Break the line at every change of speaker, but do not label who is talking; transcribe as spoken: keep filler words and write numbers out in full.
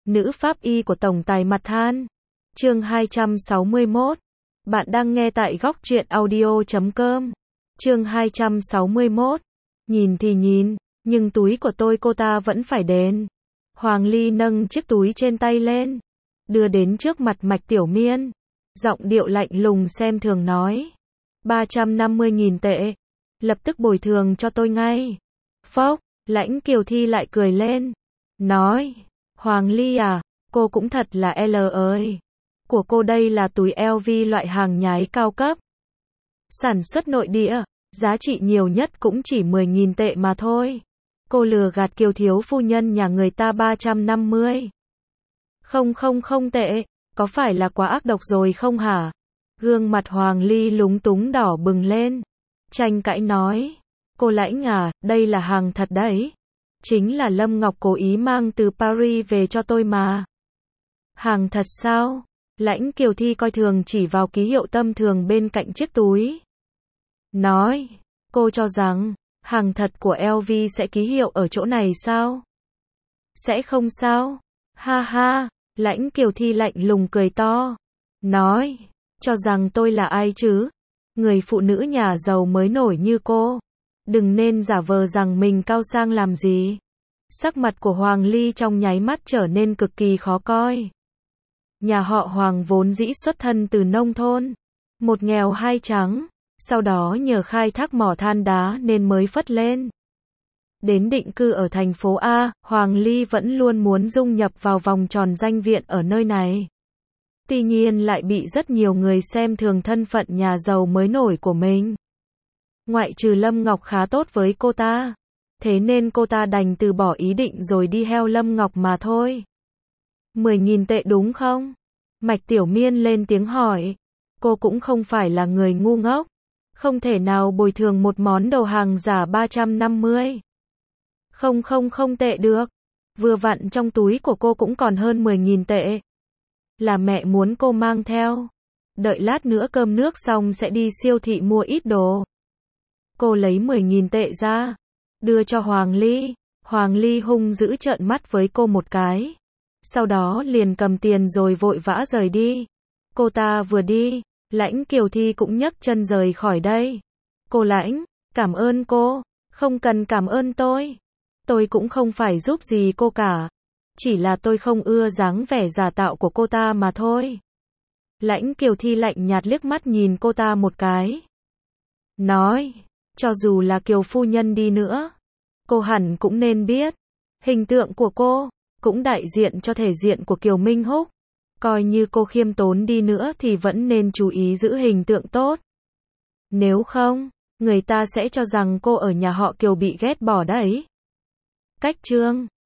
nữ pháp y của tổng tài mặt than. Chương hai trăm sáu mươi mốt. Bạn đang nghe tại góc truyện audio chấm com. Chương hai trăm sáu mươi mốt. Nhìn thì nhìn, nhưng túi của tôi cô ta vẫn phải đền. Hoàng Ly nâng chiếc túi trên tay lên, đưa đến trước mặt Mạch Tiểu Miên. Giọng điệu lạnh lùng xem thường nói. ba trăm năm mươi nghìn tệ. Lập tức bồi thường cho tôi ngay. Phốc, Lãnh Kiều Thi lại cười lên. Nói, Hoàng Ly à, cô cũng thật là L ơi. Của cô đây là túi L V loại hàng nhái cao cấp. Sản xuất nội địa, giá trị nhiều nhất cũng chỉ mười nghìn tệ mà thôi. Cô lừa gạt Kiều thiếu phu nhân nhà người ta ba trăm năm mươi. Không không không tệ, có phải là quá ác độc rồi không hả? Gương mặt Hoàng Ly lúng túng đỏ bừng lên. Tranh cãi nói, cô Lãnh à, đây là hàng thật đấy. Chính là Lâm Ngọc cố ý mang từ Paris về cho tôi mà. Hàng thật sao? Lãnh Kiều Thi coi thường chỉ vào ký hiệu tâm thường bên cạnh chiếc túi. Nói, cô cho rằng, hàng thật của L V sẽ ký hiệu ở chỗ này sao? Sẽ không sao? Ha ha, Lãnh Kiều Thi lạnh lùng cười to. Nói, cho rằng tôi là ai chứ? Người phụ nữ nhà giàu mới nổi như cô. Đừng nên giả vờ rằng mình cao sang làm gì. Sắc mặt của Hoàng Ly trong nháy mắt trở nên cực kỳ khó coi. Nhà họ Hoàng vốn dĩ xuất thân từ nông thôn. Một nghèo hai trắng. Sau đó nhờ khai thác mỏ than đá nên mới phất lên. Đến định cư ở thành phố A, Hoàng Ly vẫn luôn muốn dung nhập vào vòng tròn danh viện ở nơi này. Tuy nhiên lại bị rất nhiều người xem thường thân phận nhà giàu mới nổi của mình. Ngoại trừ Lâm Ngọc khá tốt với cô ta. Thế nên cô ta đành từ bỏ ý định rồi đi theo Lâm Ngọc mà thôi. mười nghìn tệ đúng không? Mạch Tiểu Miên lên tiếng hỏi. Cô cũng không phải là người ngu ngốc. Không thể nào bồi thường một món đồ hàng giả ba trăm năm mươi. Không không không tệ được. Vừa vặn trong túi của cô cũng còn hơn mười nghìn tệ. Là mẹ muốn cô mang theo. Đợi lát nữa cơm nước xong sẽ đi siêu thị mua ít đồ. Cô lấy mười nghìn tệ ra. Đưa cho Hoàng Ly. Hoàng Ly hung dữ trợn mắt với cô một cái. Sau đó liền cầm tiền rồi vội vã rời đi. Cô ta vừa đi, Lãnh Kiều Thi cũng nhấc chân rời khỏi đây. Cô Lãnh, cảm ơn cô. Không cần cảm ơn tôi. Tôi cũng không phải giúp gì cô cả. Chỉ là tôi không ưa dáng vẻ giả tạo của cô ta mà thôi. Lãnh Kiều Thi lạnh nhạt liếc mắt nhìn cô ta một cái. Nói, cho dù là Kiều phu nhân đi nữa, cô hẳn cũng nên biết. Hình tượng của cô, cũng đại diện cho thể diện của Kiều Minh Húc. Coi như cô khiêm tốn đi nữa thì vẫn nên chú ý giữ hình tượng tốt. Nếu không, người ta sẽ cho rằng cô ở nhà họ Kiều bị ghét bỏ đấy. Cách chương